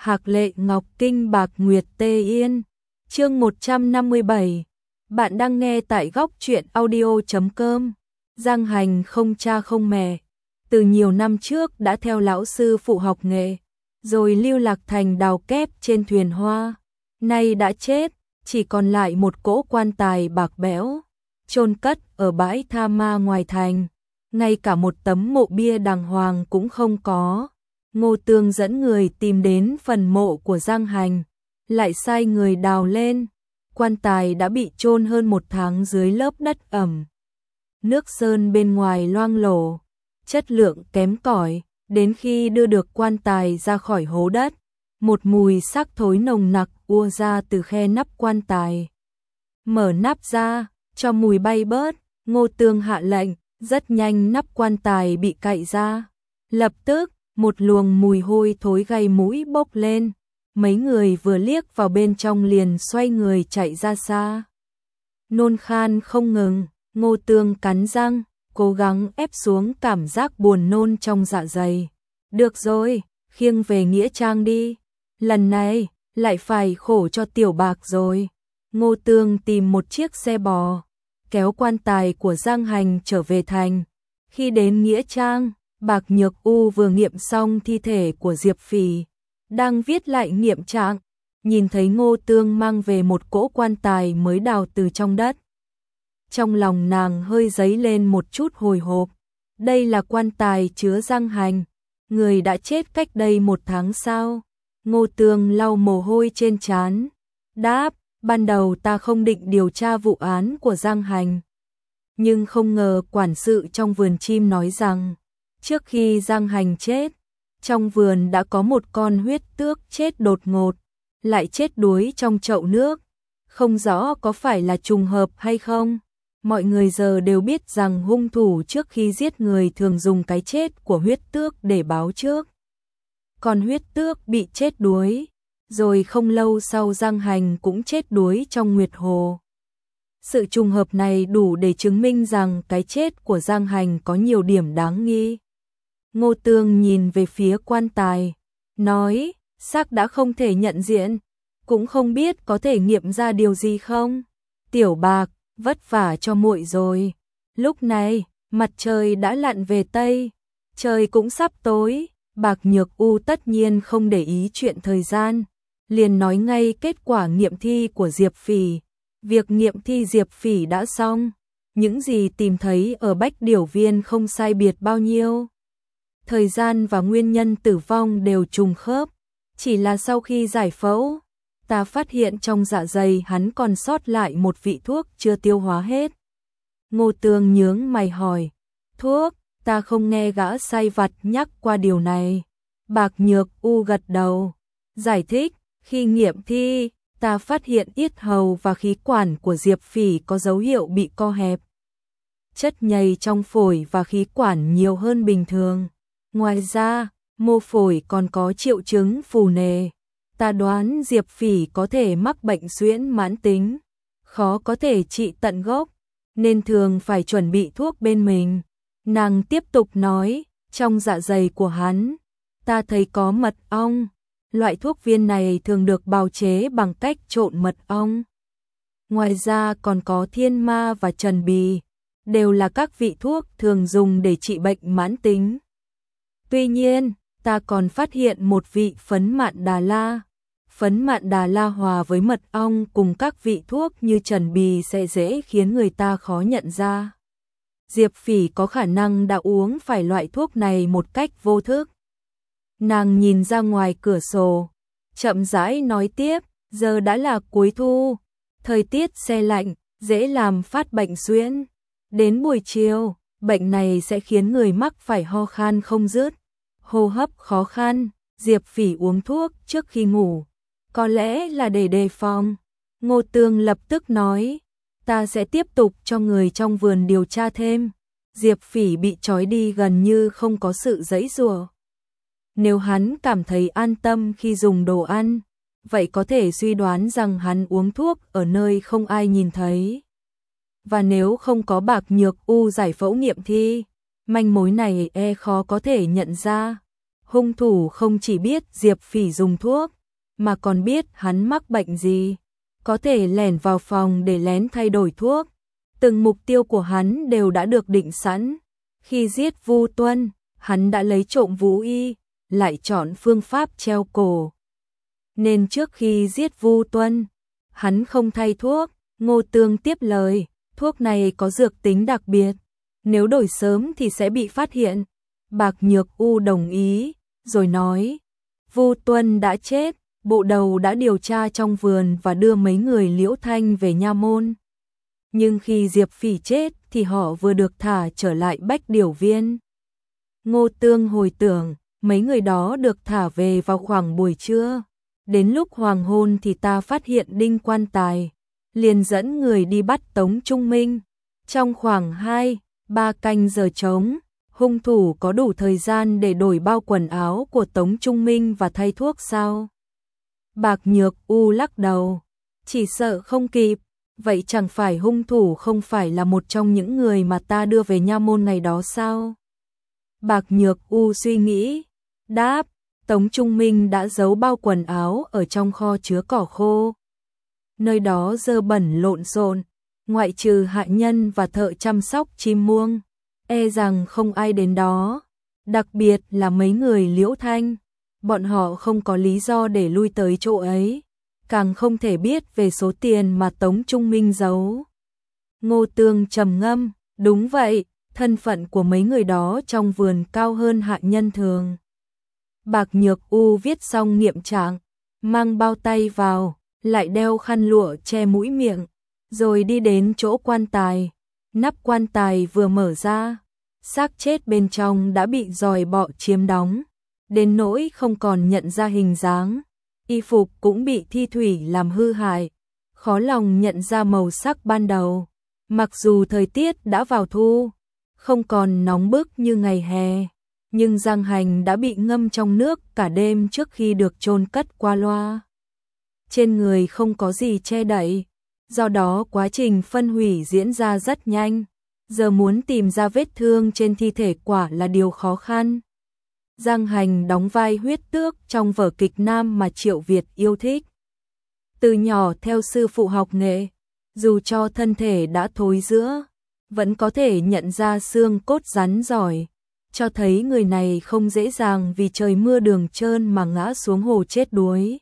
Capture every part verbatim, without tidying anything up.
Hạc Lệ Ngọc Kinh Bạc Nguyệt Tê Yên. Chương một trăm năm mươi bảy. Bạn đang nghe tại góc truyện audio chấm com. Giang Hành không cha không mẹ, từ nhiều năm trước đã theo lão sư phụ học nghệ, rồi lưu lạc thành đào kép trên thuyền hoa. Nay đã chết, chỉ còn lại một cỗ quan tài bạc bẽo, chôn cất ở bãi tha ma ngoài thành. Ngay cả một tấm mộ bia đàng hoàng cũng không có. Ngô Tương dẫn người tìm đến phần mộ của Giang Hành, lại sai người đào lên. Quan tài đã bị chôn hơn một tháng dưới lớp đất ẩm. Nước sơn bên ngoài loang lổ, chất lượng kém cỏi. Đến khi đưa được quan tài ra khỏi hố đất, một mùi xác thối nồng nặc ùa ra từ khe nắp quan tài. Mở nắp ra, cho mùi bay bớt. Ngô Tương hạ lệnh, rất nhanh nắp quan tài bị cạy ra. Lập tức, một luồng mùi hôi thối gây mũi bốc lên. Mấy người vừa liếc vào bên trong liền xoay người chạy ra xa. Nôn khan không ngừng, Ngô Tương cắn răng, cố gắng ép xuống cảm giác buồn nôn trong dạ dày. Được rồi, khiêng về nghĩa trang đi. Lần này, lại phải khổ cho Tiểu Bạc rồi. Ngô Tương tìm một chiếc xe bò, kéo quan tài của Giang Hành trở về thành. Khi đến nghĩa trang, Bạc Nhược U vừa nghiệm xong thi thể của Diệp Phỉ, đang viết lại nghiệm trạng, nhìn thấy Ngô Tương mang về một cỗ quan tài mới đào từ trong đất. Trong lòng nàng hơi dấy lên một chút hồi hộp. Đây là quan tài chứa Giang Hành, người đã chết cách đây một tháng sao? Ngô Tương lau mồ hôi trên trán, đáp, ban đầu ta không định điều tra vụ án của Giang Hành. Nhưng không ngờ quản sự trong vườn chim nói rằng, trước khi Giang Hành chết, trong vườn đã có một con huyết tước chết đột ngột, lại chết đuối trong chậu nước. Không rõ có phải là trùng hợp hay không. Mọi người giờ đều biết rằng hung thủ trước khi giết người thường dùng cái chết của huyết tước để báo trước. Còn huyết tước bị chết đuối, rồi không lâu sau Giang Hành cũng chết đuối trong Nguyệt Hồ. Sự trùng hợp này đủ để chứng minh rằng cái chết của Giang Hành có nhiều điểm đáng nghi. Ngô Tương nhìn về phía quan tài, nói, xác đã không thể nhận diện, cũng không biết có thể nghiệm ra điều gì không. Tiểu Bạc, vất vả cho muội rồi. Lúc này, mặt trời đã lặn về Tây, trời cũng sắp tối. Bạc Nhược U tất nhiên không để ý chuyện thời gian, liền nói ngay kết quả nghiệm thi của Diệp Phỉ. Việc nghiệm thi Diệp Phỉ đã xong, những gì tìm thấy ở Bách Điểu Viên không sai biệt bao nhiêu. Thời gian và nguyên nhân tử vong đều trùng khớp, chỉ là sau khi giải phẫu, ta phát hiện trong dạ dày hắn còn sót lại một vị thuốc chưa tiêu hóa hết. Ngô Tương nhướng mày hỏi, thuốc? Ta không nghe gã sai vặt nhắc qua điều này. Bạc Nhược U gật đầu, giải thích, khi nghiệm thi, ta phát hiện yết hầu và khí quản của Diệp Phỉ có dấu hiệu bị co hẹp. Chất nhầy trong phổi và khí quản nhiều hơn bình thường. Ngoài ra, mô phổi còn có triệu chứng phù nề. Ta đoán Diệp Phỉ có thể mắc bệnh suyễn mãn tính, khó có thể trị tận gốc, nên thường phải chuẩn bị thuốc bên mình. Nàng tiếp tục nói, trong dạ dày của hắn, ta thấy có mật ong. Loại thuốc viên này thường được bào chế bằng cách trộn mật ong. Ngoài ra còn có thiên ma và trần bì, đều là các vị thuốc thường dùng để trị bệnh mãn tính. Tuy nhiên, ta còn phát hiện một vị phấn mạn Đà La. Phấn mạn Đà La hòa với mật ong cùng các vị thuốc như trần bì sẽ dễ khiến người ta khó nhận ra. Diệp Phỉ có khả năng đã uống phải loại thuốc này một cách vô thức. Nàng nhìn ra ngoài cửa sổ, chậm rãi nói tiếp, giờ đã là cuối thu, thời tiết se lạnh, dễ làm phát bệnh suyễn. Đến buổi chiều, bệnh này sẽ khiến người mắc phải ho khan không dứt, hô hấp khó khăn. Diệp Phỉ uống thuốc trước khi ngủ, có lẽ là để đề phòng. Ngô Tương lập tức nói, ta sẽ tiếp tục cho người trong vườn điều tra thêm. Diệp Phỉ bị trói đi gần như không có sự giãy giụa. Nếu hắn cảm thấy an tâm khi dùng đồ ăn, vậy có thể suy đoán rằng hắn uống thuốc ở nơi không ai nhìn thấy. Và nếu không có Bạc Nhược U giải phẫu nghiệm thi, manh mối này e khó có thể nhận ra. hung thủ không chỉ biết Diệp Phỉ dùng thuốc, mà còn biết hắn mắc bệnh gì, có thể lẻn vào phòng để lén thay đổi thuốc. Từng mục tiêu của hắn đều đã được định sẵn. Khi giết Vu Tuân, hắn đã lấy trộm Vũ Y, lại chọn phương pháp treo cổ. Nên trước khi giết Vu Tuân, hắn không thay thuốc. Ngô Tương tiếp lời, thuốc này có dược tính đặc biệt, nếu đổi sớm thì sẽ bị phát hiện. Bạc Nhược U đồng ý, rồi nói, Vu Tuân đã chết, bộ đầu đã điều tra trong vườn và đưa mấy người Liễu Thanh về nha môn. Nhưng khi Diệp Phỉ chết thì họ vừa được thả trở lại Bách Điểu Viên. Ngô Tương hồi tưởng, mấy người đó được thả về vào khoảng buổi trưa. Đến lúc hoàng hôn thì ta phát hiện Đinh Quan Tài, liền dẫn người đi bắt Tống Trung Minh. Trong khoảng hai, ba canh giờ trống, hung thủ có đủ thời gian để đổi bao quần áo của Tống Trung Minh và thay thuốc sao? Bạc Nhược U lắc đầu, chỉ sợ không kịp. Vậy chẳng phải hung thủ không phải là một trong những người mà ta đưa về nha môn ngày đó sao? Bạc Nhược U suy nghĩ, đáp, Tống Trung Minh đã giấu bao quần áo ở trong kho chứa cỏ khô. Nơi đó dơ bẩn lộn xộn, ngoại trừ hạ nhân và thợ chăm sóc chim muông, e rằng không ai đến đó, đặc biệt là mấy người Liễu Thanh, bọn họ không có lý do để lui tới chỗ ấy, càng không thể biết về số tiền mà Tống Trung Minh giấu. Ngô Tương trầm ngâm, đúng vậy, thân phận của mấy người đó trong vườn cao hơn hạ nhân thường. Bạc Nhược U viết xong nghiệm trạng, mang bao tay vào, lại đeo khăn lụa che mũi miệng, rồi đi đến chỗ quan tài. Nắp quan tài vừa mở ra, xác chết bên trong đã bị giòi bọ chiếm đóng, đến nỗi không còn nhận ra hình dáng. Y phục cũng bị thi thủy làm hư hại, khó lòng nhận ra màu sắc ban đầu. Mặc dù thời tiết đã vào thu, không còn nóng bức như ngày hè, nhưng Giang Hành đã bị ngâm trong nước cả đêm trước khi được chôn cất qua loa. Trên người không có gì che đậy, do đó quá trình phân hủy diễn ra rất nhanh. Giờ muốn tìm ra vết thương trên thi thể quả là điều khó khăn. Giang Hành đóng vai huyết tước trong vở kịch nam mà Triệu Việt yêu thích. Từ nhỏ theo sư phụ học nghệ, dù cho thân thể đã thối rữa, vẫn có thể nhận ra xương cốt rắn giỏi, cho thấy người này không dễ dàng vì trời mưa đường trơn mà ngã xuống hồ chết đuối.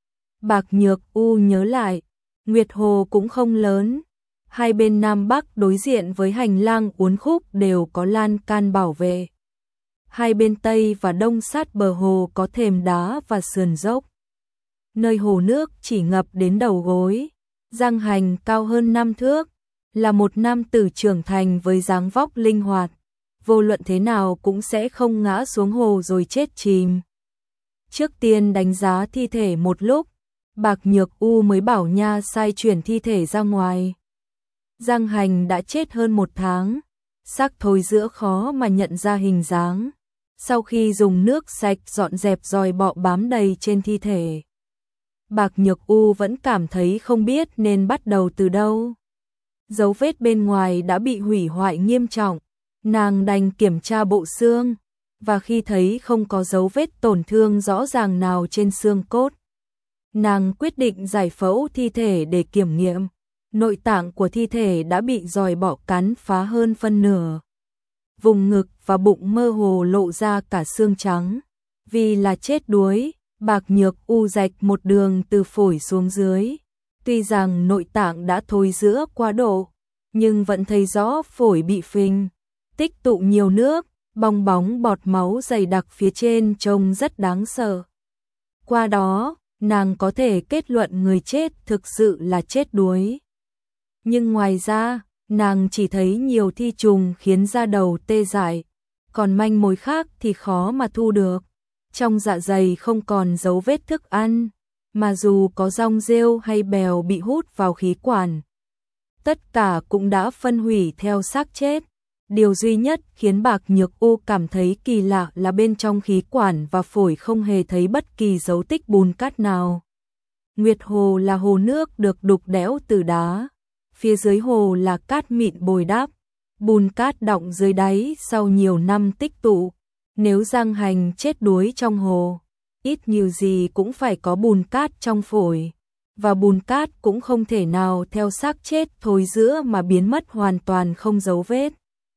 Bạc Nhược U nhớ lại, Nguyệt Hồ cũng không lớn, hai bên Nam Bắc đối diện với hành lang uốn khúc đều có lan can bảo vệ. Hai bên Tây và Đông sát bờ hồ có thềm đá và sườn dốc. Nơi hồ nước chỉ ngập đến đầu gối. Giang Hành cao hơn năm thước, là một nam tử trưởng thành với dáng vóc linh hoạt, vô luận thế nào cũng sẽ không ngã xuống hồ rồi chết chìm. Trước tiên đánh giá thi thể một lúc, Bạc Nhược U mới bảo nha sai chuyển thi thể ra ngoài. Giang Hành đã chết hơn một tháng, xác thối rữa khó mà nhận ra hình dáng. Sau khi dùng nước sạch dọn dẹp giòi bọ bám đầy trên thi thể, Bạc Nhược U vẫn cảm thấy không biết nên bắt đầu từ đâu. Dấu vết bên ngoài đã bị hủy hoại nghiêm trọng, nàng đành kiểm tra bộ xương, và khi thấy không có dấu vết tổn thương rõ ràng nào trên xương cốt, nàng quyết định giải phẫu thi thể để kiểm nghiệm. Nội tạng của thi thể đã bị giòi bọ cắn phá hơn phân nửa. Vùng ngực và bụng mơ hồ lộ ra cả xương trắng. Vì là chết đuối, Bạc Nhược U rạch một đường từ phổi xuống dưới. Tuy rằng nội tạng đã thối rữa quá độ, nhưng vẫn thấy rõ phổi bị phình, tích tụ nhiều nước, bong bóng bọt máu dày đặc phía trên trông rất đáng sợ. Qua đó, nàng có thể kết luận người chết thực sự là chết đuối. Nhưng ngoài ra, nàng chỉ thấy nhiều thi trùng khiến da đầu tê dại, còn manh mối khác thì khó mà thu được. Trong dạ dày không còn dấu vết thức ăn, mà dù có rong rêu hay bèo bị hút vào khí quản, tất cả cũng đã phân hủy theo xác chết. Điều duy nhất khiến Bạc Nhược U cảm thấy kỳ lạ là bên trong khí quản và phổi không hề thấy bất kỳ dấu tích bùn cát nào. Nguyệt Hồ là hồ nước được đục đẽo từ đá, phía dưới hồ là cát mịn bồi đắp, bùn cát đọng dưới đáy sau nhiều năm tích tụ, Nếu Giang Hành chết đuối trong hồ, ít nhiều gì cũng phải có bùn cát trong phổi, và bùn cát cũng không thể nào theo xác chết thối rữa mà biến mất hoàn toàn không dấu vết.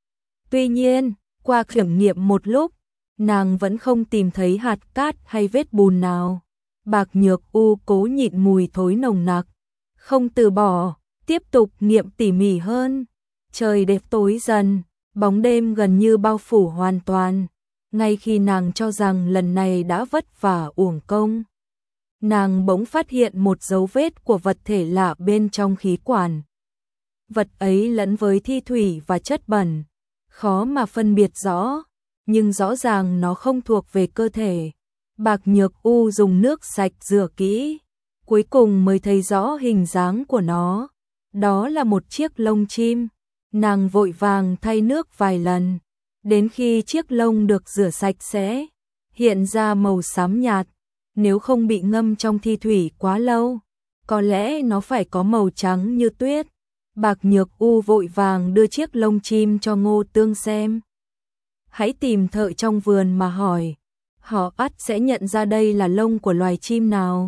Tuy nhiên, qua kiểm nghiệm một lúc, nàng vẫn không tìm thấy hạt cát hay vết bùn nào. Bạc Nhược U cố nhịn mùi thối nồng nặc, không từ bỏ, tiếp tục nghiệm tỉ mỉ hơn. Trời đẹp tối dần, bóng đêm gần như bao phủ hoàn toàn. Ngay khi nàng cho rằng lần này đã vất vả uổng công, nàng bỗng phát hiện một dấu vết của vật thể lạ bên trong khí quản. Vật ấy lẫn với thi thủy và chất bẩn, khó mà phân biệt rõ, nhưng rõ ràng nó không thuộc về cơ thể. Bạc Nhược U dùng nước sạch rửa kỹ, cuối cùng mới thấy rõ hình dáng của nó. Đó là một chiếc lông chim. Nàng vội vàng thay nước vài lần, đến khi chiếc lông được rửa sạch sẽ hiện ra màu xám nhạt. Nếu không bị ngâm trong thi thủy quá lâu, có lẽ nó phải có màu trắng như tuyết. Bạc Nhược U vội vàng đưa chiếc lông chim cho Ngô Tương xem. Hãy tìm thợ trong vườn mà hỏi, họ ắt sẽ nhận ra đây là lông của loài chim nào.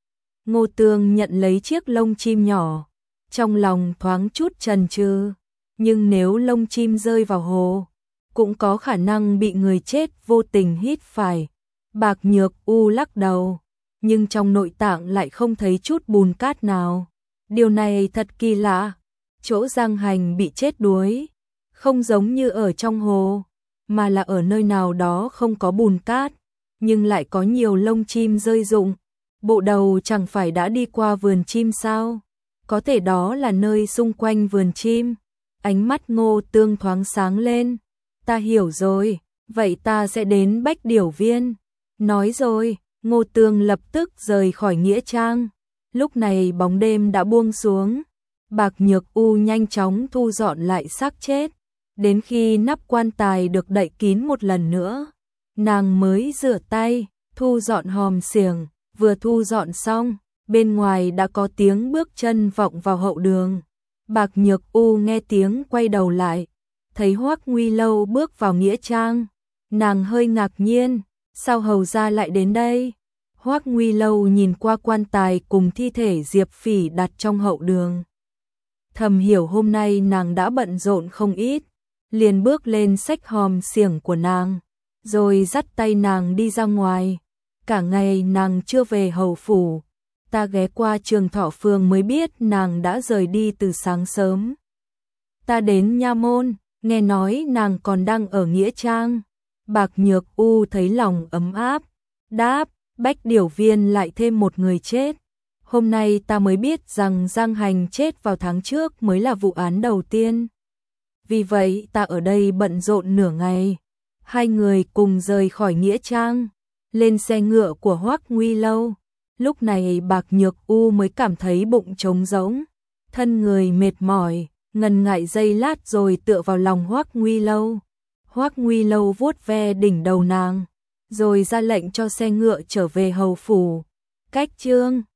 Ngô Tương nhận lấy chiếc lông chim nhỏ, trong lòng thoáng chút chần chừ, nhưng nếu lông chim rơi vào hồ, cũng có khả năng bị người chết vô tình hít phải. Bạc Nhược U lắc đầu, nhưng trong nội tạng lại không thấy chút bùn cát nào. Điều này thật kỳ lạ, chỗ Giang Hành bị chết đuối, không giống như ở trong hồ, mà là ở nơi nào đó không có bùn cát, nhưng lại có nhiều lông chim rơi rụng. Bộ đầu chẳng phải đã đi qua vườn chim sao? Có thể đó là nơi xung quanh vườn chim. Ánh mắt Ngô Tương thoáng sáng lên. Ta hiểu rồi, vậy ta sẽ đến Bách Điểu Viên. Nói rồi, Ngô Tương lập tức rời khỏi nghĩa trang. Lúc này bóng đêm đã buông xuống. Bạc Nhược U nhanh chóng thu dọn lại xác chết. Đến khi nắp quan tài được đậy kín một lần nữa, nàng mới rửa tay, thu dọn hòm xiềng. Vừa thu dọn xong, bên ngoài đã có tiếng bước chân vọng vào hậu đường. Bạc Nhược U nghe tiếng quay đầu lại, thấy Hoắc Nguy Lâu bước vào nghĩa trang. Nàng hơi ngạc nhiên, sao hầu gia lại đến đây? Hoắc Nguy Lâu nhìn qua quan tài cùng thi thể Diệp Phỉ đặt trong hậu đường. Thầm hiểu hôm nay nàng đã bận rộn không ít, liền bước lên xách hòm xiềng của nàng, rồi dắt tay nàng đi ra ngoài. Cả ngày nàng chưa về hầu phủ, ta ghé qua Trường Thọ Phường mới biết nàng đã rời đi từ sáng sớm. Ta đến nha môn, nghe nói nàng còn đang ở nghĩa trang. Bạc Nhược U thấy lòng ấm áp, đáp, Bách Điểu Viên lại thêm một người chết. Hôm nay ta mới biết rằng Giang Hành chết vào tháng trước mới là vụ án đầu tiên. Vì vậy ta ở đây bận rộn nửa ngày. Hai người cùng rời khỏi nghĩa trang, lên xe ngựa của Hoắc Nguy Lâu. Lúc này Bạc Nhược U mới cảm thấy bụng trống rỗng, thân người mệt mỏi, ngần ngại giây lát rồi tựa vào lòng Hoắc Nguy Lâu. Hoắc Nguy Lâu vuốt ve đỉnh đầu nàng, rồi ra lệnh cho xe ngựa trở về hầu phủ. Cách chương